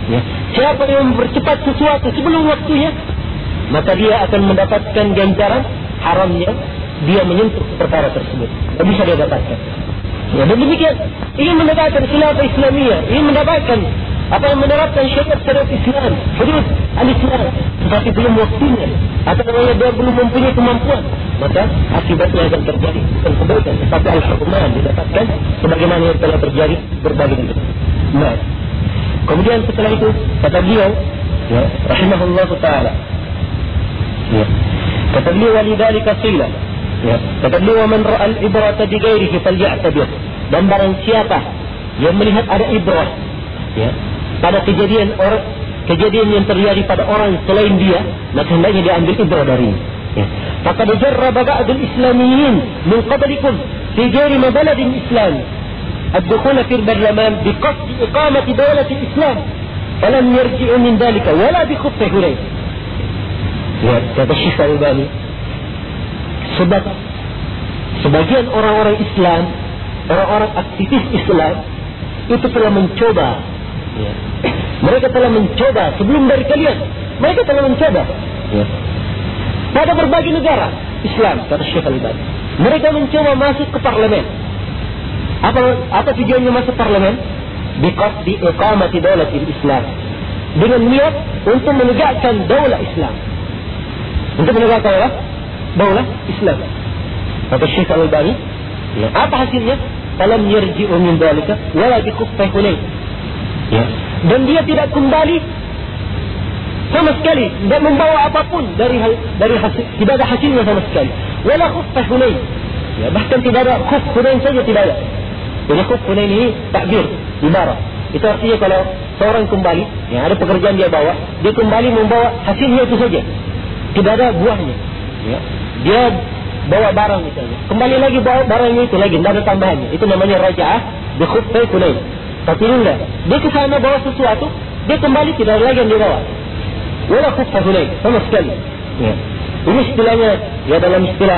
Ya. Siapa yang mempercepat sesuatu sebelum waktunya, maka dia akan mendapatkan ganjaran haramnya dia menyentuh perkara tersebut. Tidak bisa dia dapatkan. Ya, dan demikian ingin mendapatkan khilafah Islamiyah, ingin mendapatkan apa yang menerapkan syariat Islam, hudud al-Islam, tetapi belum waktunya, atau namanya dia belum mempunyai kemampuan, maka akibatnya akan terjadi bukan kebaikan, tetapi al-hukman didapatkan sebagaimana yang telah terjadi berbagai negeri. Nah, kemudian setelah itu kata beliau, ya, rahimahullah taala, ya, kata beliau walidhalika qila, ya, kata beliau man ra'al ibrata bi ghairihi falya'tabir, dan barang siapa yang melihat ada ibrah, ya, pada kejadian yang terjadi pada orang selain dia, maka hendaknya dia ambil ibrah darinya. Ya. Faqad jarraba ba'dul islamiyyin min qablikum fi ghairi baladin islam ad-dukhul fi al-barlaman bi qasd iqamati dawlati islam falam yarji'u min dhalika wala bi khuffi hulayh. Ya, kata Syekh Al-Albani, sebab sebagian orang-orang Islam, orang-orang aktivis Islam itu telah mencoba, ya, mereka telah mencoba sebelum dari kalian, mereka telah mencoba, ya, pada berbagai negara Islam, kata Syekh Al-Albani, mereka mencoba masuk ke parlemen. Apa tujuannya masuk parlemen? Biqasdi iqamati daulatil Islam, dengan niat untuk menegakkan daulah Islam, untuk menegakkan daulah Islam. Kata Syekh Al-Albani, ya, apa hasilnya? Falam yarji'u min dzalika wala bikhuffi hulayh. Ya. Dan dia tidak kembali sama sekali, tidak membawa apapun dari hasil, tidak ada hasilnya sama sekali. Wala khuffi hulayh. Ya, bahkan tidak ada khuf hulayh saja tidak ada. Jadi khuf hulayh ini takbir, ibarat. Itu artinya kalau seorang kembali, ya, ada pekerjaan dia bawa, dia kembali membawa hasilnya itu saja. Tidak ada buahnya. Ya. Dia bawa barang misalnya, kembali lagi bawa barangnya itu lagi, tidak ada tambahannya. Itu namanya raja'ah bi khuffi hulayh. Tapi enggak, dia ke sana bawa sesuatu, dia kembali tidak ada lagi yang dibawa. Wala khuffi hulayh sama sekali. Ya. Ini istilahnya, ya, dalam istilah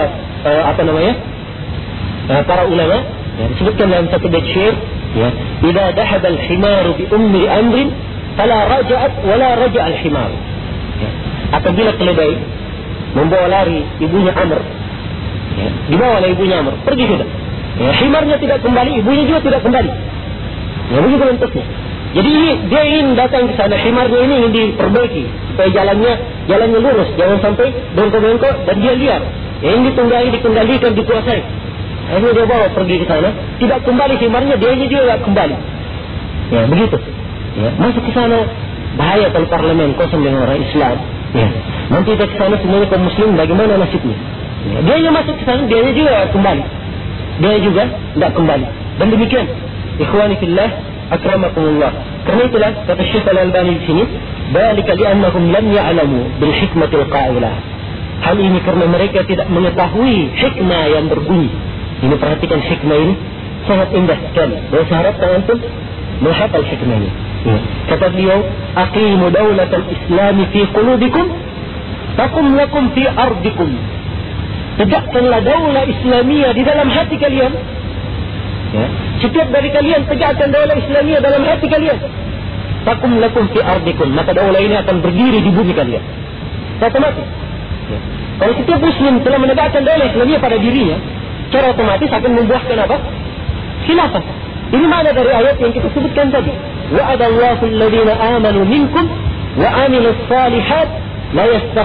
para ulama, ya, disebutkan dalam satu bait syair, ya, idza dhahaba al-himaru bi ummi amrin fala raja'at wala raja'a al-himar. Ya. Apabila keledai membawa lari ibunya Amr, ya, dibawa oleh ibunya Amr, pergi sudah. Ya, himarnya tidak kembali, ibunya juga tidak kembali. Ya, begitu lentusnya. Jadi dia ingin datang ke sana, himarnya ini ingin diperbaiki supaya jalannya lurus, jangan sampai bengkok-bengkok dan dia liar. Ya, ini dikendalikan, dikuasai. Akhirnya dia bawa pergi ke sana, tidak kembali himarnya, dia ini juga tidak kembali. Ya, begitu. Ya, masuk ke sana bahaya kalau parlemen kosong dengan orang Islam. Ya, nanti kita ke sana semuanya kaum muslim, bagaimana nasibnya? Ya, dia yang masuk ke sana, dia juga kembali. Dia juga tidak kembali. Dan demikian, ikhwani fillah, akramakumullah. Karena itulah kata Syekh Al-Albani di sini, balika li'annahum lam ya'lamu bil hikmatil qa'ilah. Hal ini karena mereka tidak mengetahui hikmah yang berbunyi. Ini perhatikan hikmah ini sangat indah sekali. Dan saya harapkan antum menghafal hikmah ini. Ya. Kata beliau, aqimu daulatal islami fi qulubikum takum lakum fi ardikum. Tegakkanlah daulah Islamiyah di dalam hati kalian. Ya. Setiap dari kalian tegakkan daulah Islamiyah dalam hati kalian. Takum lakum fi ardikum, maka daulah ini akan berdiri di bumi kalian. Otomatis. Ya. Kalau setiap muslim telah menegakkan daulah Islamiyah pada dirinya, secara otomatis akan membuahkan apa? Khilafah. Ini makna dari ayat yang kita sebutkan tadi. Wa'adallahu alladhina amanu minkum wa amilus salihat la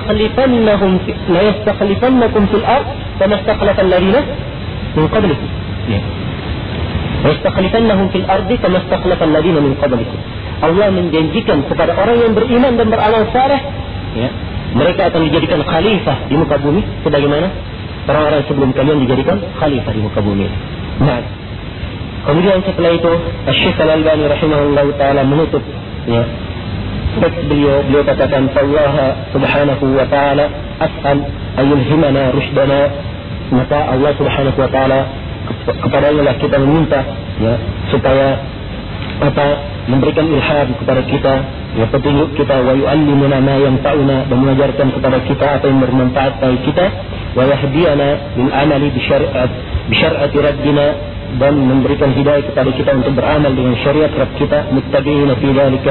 yastakhlifannakum fil ard kama istakhlafa alladhina min qablikum. Ya. Yastakhlifannahum fil ardi kama istakhlafa alladhina min qablikum. Allah menjanjikan kepada orang yang beriman dan beramal saleh, ya, mereka akan dijadikan khalifah di muka bumi sebagaimana orang-orang sebelum kalian dijadikan khalifah di muka bumi. Nah, kemudian setelah itu Syekh Al-Albani rahimahullah taala menutup, ya, beliau katakan, Allah subhanahu wa taala as'al ayulhimana rushdana, maka Allah subhanahu wa taala kepadanya lah kita meminta, ya, supaya memberikan ilham kepada kita, ya, petunjuk kita, wa yu'allimuna ma yanfa'una, dan mengajarkan kepada kita apa yang bermanfaat bagi kita, wa yahdiyana lil amali bi syar'ati rabbina, dan memberikan hidayah kepada kita untuk beramal dengan syariat Rabb kita, muttabi'ina fi dzalika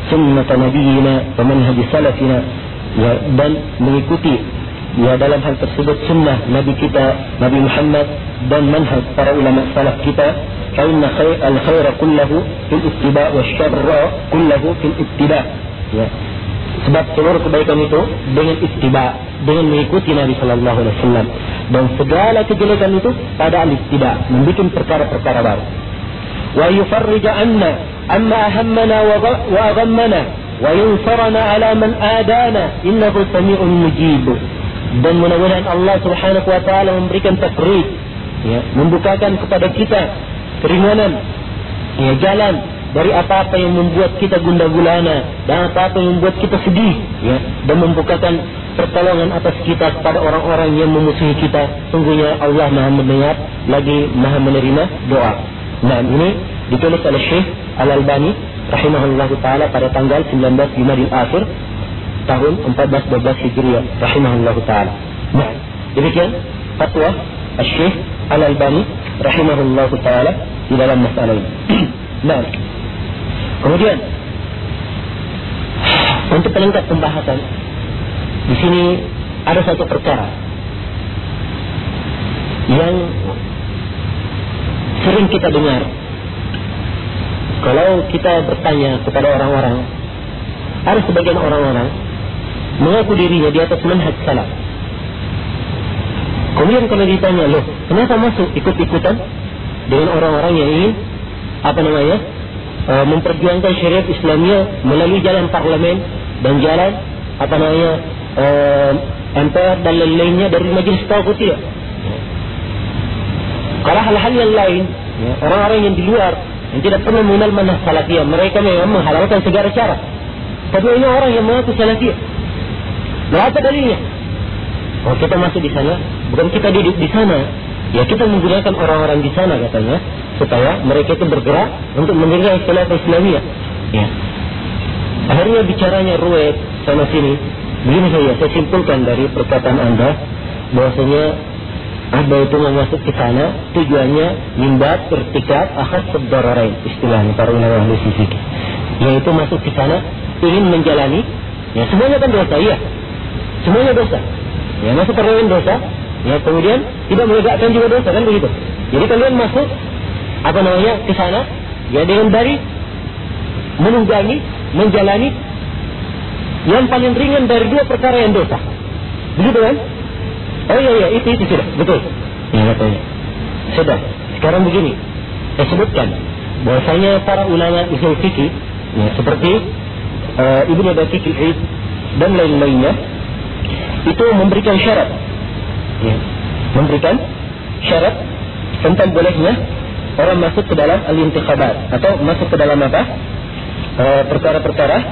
sunnah nabiyina wa manhaj salafina, ya, dan mengikuti ya dalam hal tersebut sunnah Nabi kita Nabi Muhammad dan manhaj para ulama salaf kita. Fa inna al-khaira kullahu fil ittiba' wasyarra kullahu fil ibtida'. Ya. Sebab seluruh kebaikan itu dengan ittiba', dengan mengikuti Nabi sallallahu alaihi wasallam, dan segala kejelekan itu pada al-ibtida', membuat perkara-perkara baru. Wa yufarrij anna amma ahammana wa aghammana wa yunsarana ala man adana innahu sami'un mujib. Dan mudah-mudahan Allah Subhanahu wa taala memberikan tafrid, ya, membukakan kepada kita keringanan, ya, jalan dari apa-apa yang membuat kita gundah gulana dan apa-apa yang membuat kita sedih, ya, dan membukakan pertolongan atas kita kepada orang-orang yang memusuhi kita. Sungguhnya Allah Maha mendengar lagi Maha menerima doa. Nah, ini ditulis oleh Syekh Al-Albani rahimahullahu taala pada tanggal 19 Jumadil Akhir tahun 1412 Hijriah rahimahullahu taala. Nah, demikian fatwa Syekh Al-Albani rahimahullahu taala di dalam masalah ini. Nah, kemudian untuk pelengkap pembahasan di sini ada satu perkara yang sering kita dengar. Kalau kita bertanya kepada orang-orang, ada sebagian orang-orang mengaku dirinya di atas manhaj salaf. Kemudian kalau ditanya, loh, kenapa masuk ikut-ikutan dengan orang-orang yang ingin memperjuangkan syariat Islamiyah melalui jalan parlemen dan jalan MPR dan lain-lainnya dari majelis tauhid. Kalau hal-hal yang lain, ya, orang-orang yang di luar yang tidak pernah mengenal manhaj salafiyah, mereka memang menghalalkan segala cara. Tapi ini orang yang mengaku salafiyah. Apa dalilnya? Oh, kita masuk di sana, bukan kita duduk di sana. Ya, kita menggunakan orang-orang di sana katanya supaya mereka itu bergerak untuk mendirikan khilafah Islamiyah. Ya. Akhirnya bicaranya ruwet sana sini. Begini saya simpulkan dari perkataan Anda bahwasanya Anda itu masuk ke sana tujuannya mimbat irtikab akhad ad-dararain, istilahnya para ulama ahli fikih. Yaitu masuk ke sana ingin menjalani, ya, semuanya kan dosa, iya. Semuanya dosa. Ya, masuk parlemen dosa, ya, kemudian tidak menegakkan juga dosa, kan begitu. Jadi kalian masuk ke sana, ya, dengan dari menunggangi, menjalani yang paling ringan dari dua perkara yang dosa. Begitu kan? Oh iya, itu sudah, betul. Ya, katanya. Sudah. Sekarang begini, saya sebutkan bahwasanya para ulama usul fikih, ya, seperti Ibnu Daqiq al-Eid dan lain-lainnya, itu memberikan syarat, ya, memberikan syarat tentang bolehnya orang masuk ke dalam al-intikhabat atau masuk ke dalam perkara-perkara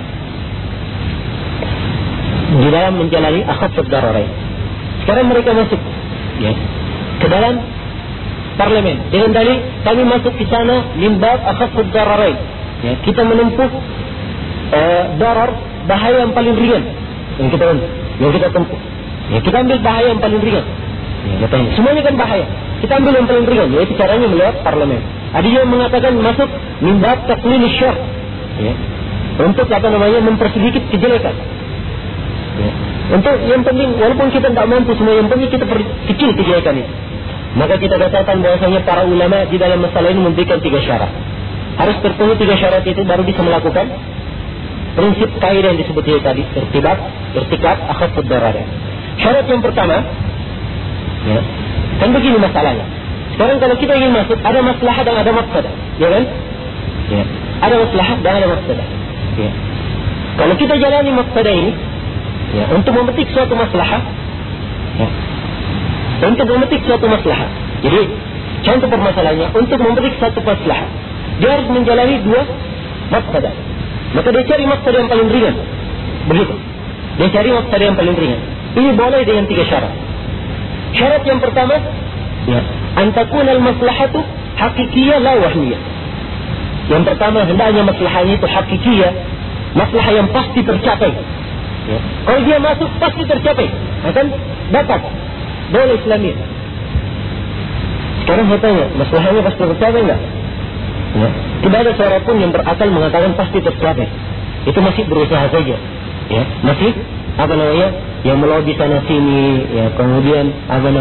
di dalam menjalani akhad ad-dararain. Sekarang mereka masuk, ya, ke dalam parlemen dengan dalil kami masuk ke sana limbab akhad ad-dararain. Ya, kita menempuh darar, bahaya yang paling ringan yang kita tempuh. Ya, kita ambil bahaya yang paling ringan. Ya, katanya, semuanya kan bahaya. Kita ambil yang paling ringan, yaitu caranya melewat parlemen. Ada yang mengatakan masuk mimbab taqlil syarr. Ya. Untuk mempersedikit kejelekan. Ya. Untuk yang penting, walaupun kita tidak mampu semua, yang penting kita perkecil kejelekan itu. Maka kita katakan bahwasanya para ulama di dalam masalah ini memberikan 3 syarat. Harus terpenuhi 3 syarat itu baru bisa melakukan prinsip kaidah yang disebut tadi, irtikab akhad ad-dararain. Syarat yang pertama, ya, kan begini masalahnya. Sekarang kalau kita ingin masuk, ada maslahat dan ada mafsadah, ya kan? Ya, ada maslahat dan ada mafsadah. Ya. Kalau kita jalani mafsadah ini, ya, untuk memetik suatu maslahat, ya, untuk memetik suatu maslahat. Jadi, contoh permasalahannya, untuk memetik suatu maslahat, dia harus menjalani 2 mafsadah. Maka dia cari mafsadah yang paling ringan. Begitu. Dia cari mafsadah yang paling ringan. Ini boleh dengan 3 syarat. Syarat yang pertama, ya, antakuna al-maslahatu hakikiyah la wahmiyah. Yang pertama, hendaknya maslahahnya itu hakikiyah, maslahah yang pasti tercapai. Ya. Kalau dia masuk pasti tercapai, akan dapat dola Islamiyah. Sekarang saya tanya, maslahahnya pasti tercapai enggak? Ya. Tidak ada seorang pun yang berakal mengatakan pasti tercapai. itu masih berusaha saja, ya, masih yang melobi sana sini, ya, kemudian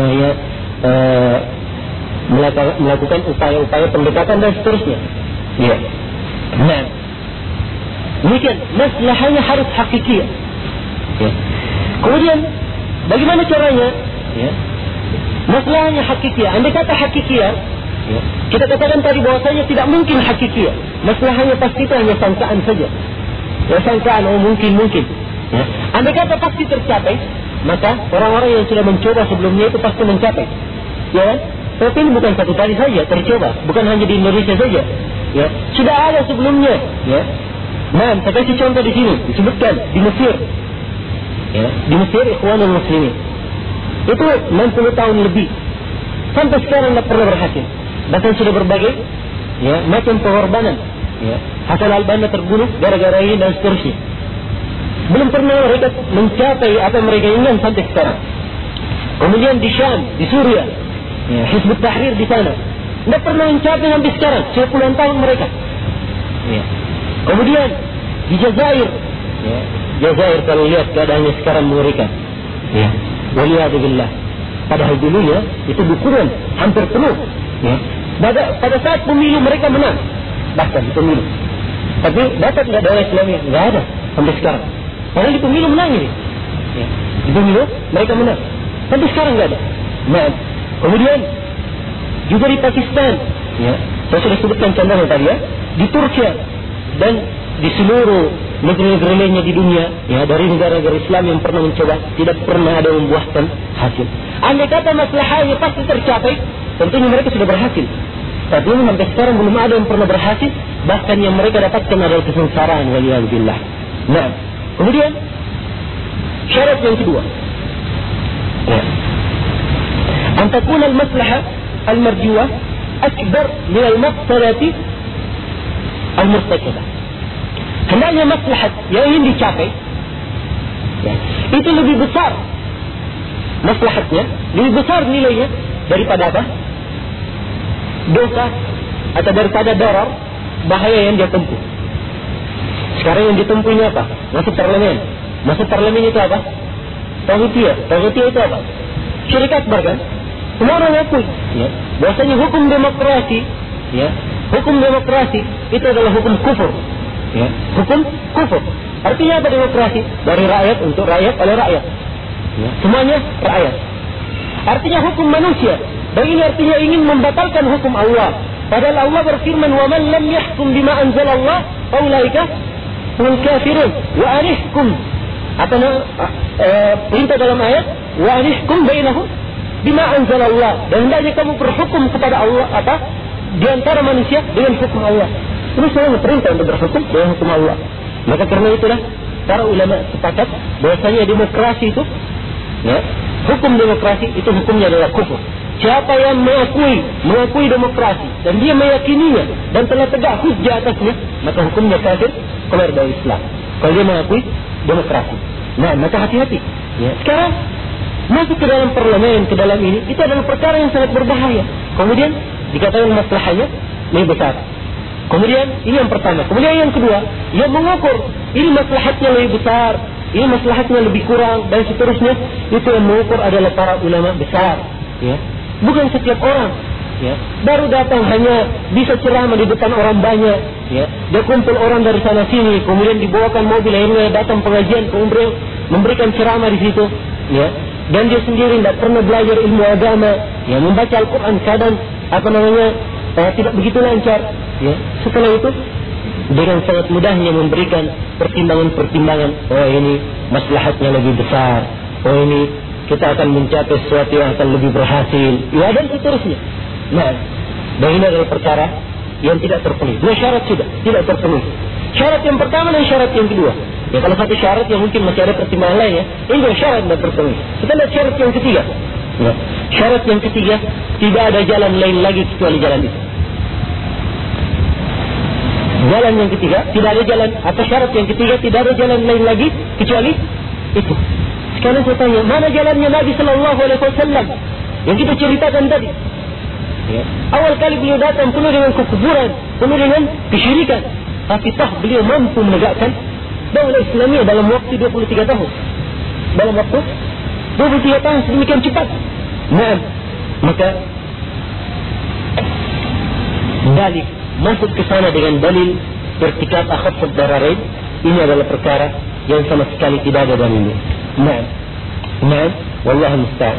melakukan upaya-upaya pendekatan dan seterusnya, ya. Nah, demikian maslahahnya harus hakiki, ya. Kemudian bagaimana caranya, ya? Maslahahnya hakiki. Andai kata hakiki, ya, kita katakan tadi bahwasanya tidak mungkin hakiki. Maslahahnya pasti itu hanya sangkaan saja. Ya, sangkaan, mungkin. Ya. Andai kata pasti tercapai, maka orang-orang yang sudah mencoba sebelumnya itu pasti mencapai. Ya kan? Tapi ini bukan satu kali saja tercoba, bukan hanya di Indonesia saja. Ya, sudah ada sebelumnya. Ya. Nah, saya kasih contoh di sini, disebutkan di Mesir. Ya, di Mesir Ikhwanul Muslimin. Itu 60 tahun lebih. Sampai sekarang tidak pernah berhasil. Bahkan sudah berbagai, ya, macam pengorbanan. Ya. Hasan al-Banna terbunuh gara-gara ini dan seterusnya. Belum pernah mereka mencapai apa yang mereka inginkan sampai sekarang. Kemudian di Syam, di Suria, ya, Hizbut Tahrir di sana, tidak pernah mencapai sampai sekarang. 10 tahun mereka. Ya. Kemudian di Jazair, ya, Jazair kalau lihat keadaannya sekarang mengerikan. Ya. Waliyadzubillah. Padahal dulunya itu dukungan hampir penuh. Ya. Pada saat pemilu mereka menang, bahkan di pemilu. Tapi dapat nggak daulah Islamiyah? Nggak ada sampai sekarang. Padahal di pemilu menang ini. Ya. Di pemilu mereka menang. Sampai sekarang nggak ada. Nah, kemudian juga di Pakistan, ya, saya sudah sebutkan contohnya tadi, ya, di Turki dan di seluruh negeri-negeri lainnya di dunia, ya, dari negara-negara Islam yang pernah mencoba, tidak pernah ada membuahkan hasil. Andai kata maslahahnya pasti tercapai, tentunya mereka sudah berhasil. Tapi ini sampai sekarang belum ada yang pernah berhasil, bahkan yang mereka dapatkan adalah kesengsaraan, waliyadzubillah. Nah, kemudian syarat yang kedua, ya, an takuna al-maslahah al-marjuwah akbar min al-mafsadati al-murtakabah. Hendaknya maslahat yang ingin dicapai, ya, itu lebih besar maslahatnya, lebih besar nilainya daripada apa? Dosa atau daripada darar, bahaya yang dia tempuh. Sekarang yang ditempuh ini apa? Masuk parlemen. Masuk parlemen itu apa? Tauhidiyah. Tauhidiyah itu apa? Syirik akbar, kan? Semua orang akui, ya, bahwasanya hukum demokrasi, ya, hukum demokrasi itu adalah hukum kufur. Ya, hukum kufur. Artinya apa demokrasi? Dari rakyat untuk rakyat oleh rakyat. Ya, semuanya rakyat. Artinya hukum manusia. Dan ini artinya ingin membatalkan hukum Allah. Padahal Allah berfirman, "Wa man lam yahkum bima anzalallah, faulaika humul kafirun." Wa anihkum. Perintah dalam ayat, "Wa anihkum bainahum bima anzalallah." Dan hendaknya kamu berhukum kepada Allah di antara manusia dengan hukum Allah. Ini saya perintah untuk berhukum dengan hukum Allah. Maka karena itulah para ulama sepakat bahwasanya demokrasi itu, ya, hukum demokrasi itu hukumnya adalah kufur. Siapa yang mengakui demokrasi dan dia meyakininya dan telah tegak hujjah atasnya, maka hukumnya kafir, keluar dari Islam. Kalau dia mengakui demokrasi. Nah, maka hati-hati. Ya. Sekarang masuk ke dalam parlemen, ke dalam ini, itu adalah perkara yang sangat berbahaya. Kemudian dikatakan maslahahnya lebih besar. Kemudian ini yang pertama. Kemudian yang kedua, yang mengukur ini maslahatnya lebih besar, ini maslahatnya lebih kurang dan seterusnya, itu yang mengukur adalah para ulama besar. Ya. Bukan setiap orang, ya, baru datang hanya bisa ceramah di depan orang banyak, ya, dia kumpul orang dari sana sini, kemudian dibawakan mobil, akhirnya datang pengajian, kemudian memberikan ceramah di situ, ya, dan dia sendiri tidak pernah belajar ilmu agama, ya, membaca Al-Quran kadang tidak begitu lancar, ya. Setelah itu dengan sangat mudahnya memberikan pertimbangan-pertimbangan, oh ini maslahatnya lebih besar, oh ini kita akan mencapai sesuatu yang akan lebih berhasil, ya, dan seterusnya. Nah, dan ini adalah perkara yang tidak terpenuhi. Dua syarat sudah tidak terpenuhi. Syarat yang pertama dan syarat yang kedua. Ya, kalau satu syarat yang mungkin masih ada pertimbangan lainnya, ini dua syarat tidak terpenuhi. Kita lihat syarat yang ketiga. Ya, syarat yang ketiga, tidak ada jalan lain lagi kecuali jalan itu. Jalan yang ketiga, tidak ada jalan, atau syarat yang ketiga, tidak ada jalan lain lagi kecuali itu. Sekarang saya tanya, mana jalannya Nabi Sallallahu Alaihi Wasallam yang kita ceritakan tadi? Ya. Awal kali beliau datang penuh dengan kekufuran, penuh dengan kesyirikan, tapi toh beliau mampu menegakkan daulah Islamiyah dalam waktu 23 tahun. Dalam waktu 23 tahun sedemikian cepat. Nah, maka dalil masuk ke sana dengan dalil irtikab akhaf ad-dararain, ini adalah perkara yang sama sekali tidak ada dalilnya. Nah, wallahu musta'an.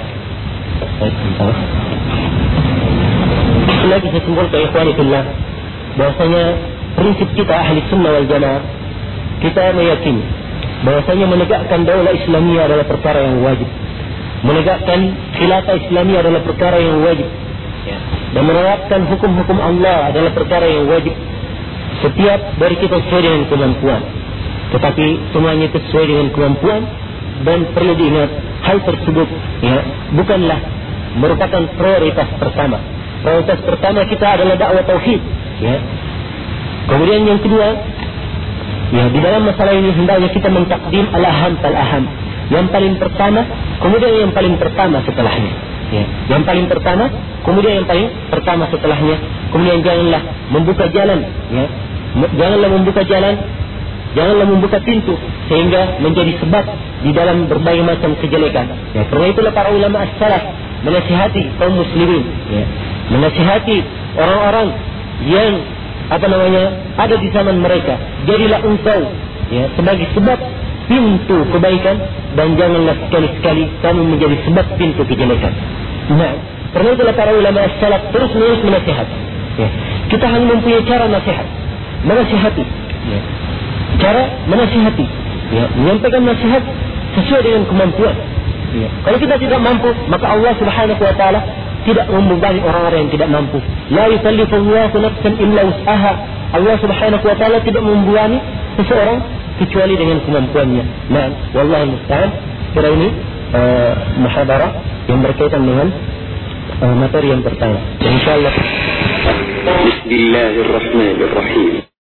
Lagi saya simpulkan ikhwani fillah, bahwasanya prinsip kita ahli sunnah wal jamaah, kita meyakini bahwasanya menegakkan daulah Islamiyah adalah perkara yang wajib. Menegakkan khilafah Islamiyah adalah perkara yang wajib. Dan menerapkan hukum-hukum Allah adalah perkara yang wajib. Setiap dari kita sesuai dengan kemampuan. Tetapi semuanya itu sesuai dengan kemampuan, dan perlu diingat hal tersebut bukanlah merupakan prioritas pertama. Prioritas pertama kita adalah dakwah tauhid. Kemudian yang kedua, di dalam masalah ini hendaknya kita mentakdim al-aham fal-aham. Yang paling pertama, kemudian yang paling pertama setelahnya. Yang paling pertama, kemudian yang paling pertama setelahnya. Kemudian janganlah membuka jalan, janganlah membuka jalan, janganlah membuka pintu sehingga menjadi sebab di dalam berbagai macam kejelekan. Karena itulah para ulama as-salaf menasihati kaum muslimin, menasihati orang-orang yang ada di zaman mereka. Jadilah engkau sebagai sebab pintu kebaikan, dan janganlah sekali-sekali kamu menjadi sebab pintu kejelekan. Nah, karena itulah para ulama as-salaf terus-menerus menasihati. Kita hanya mempunyai cara nasihat, menasihati. Cara menasihati, menyampaikan nasihat sesuai dengan kemampuan. Kalau kita tidak mampu, maka Allah Subhanahu wa taala tidak membebani orang-orang yang tidak mampu. La yukallifullahu nafsan illa wus'aha. Allah Subhanahu wa taala tidak membebani seseorang kecuali dengan kemampuannya. Nah, wallahu musta'an. Kira ini muhadarah yang berkaitan dengan materi yang pertama. Insyaallah. Bismillahirrahmanirrahim.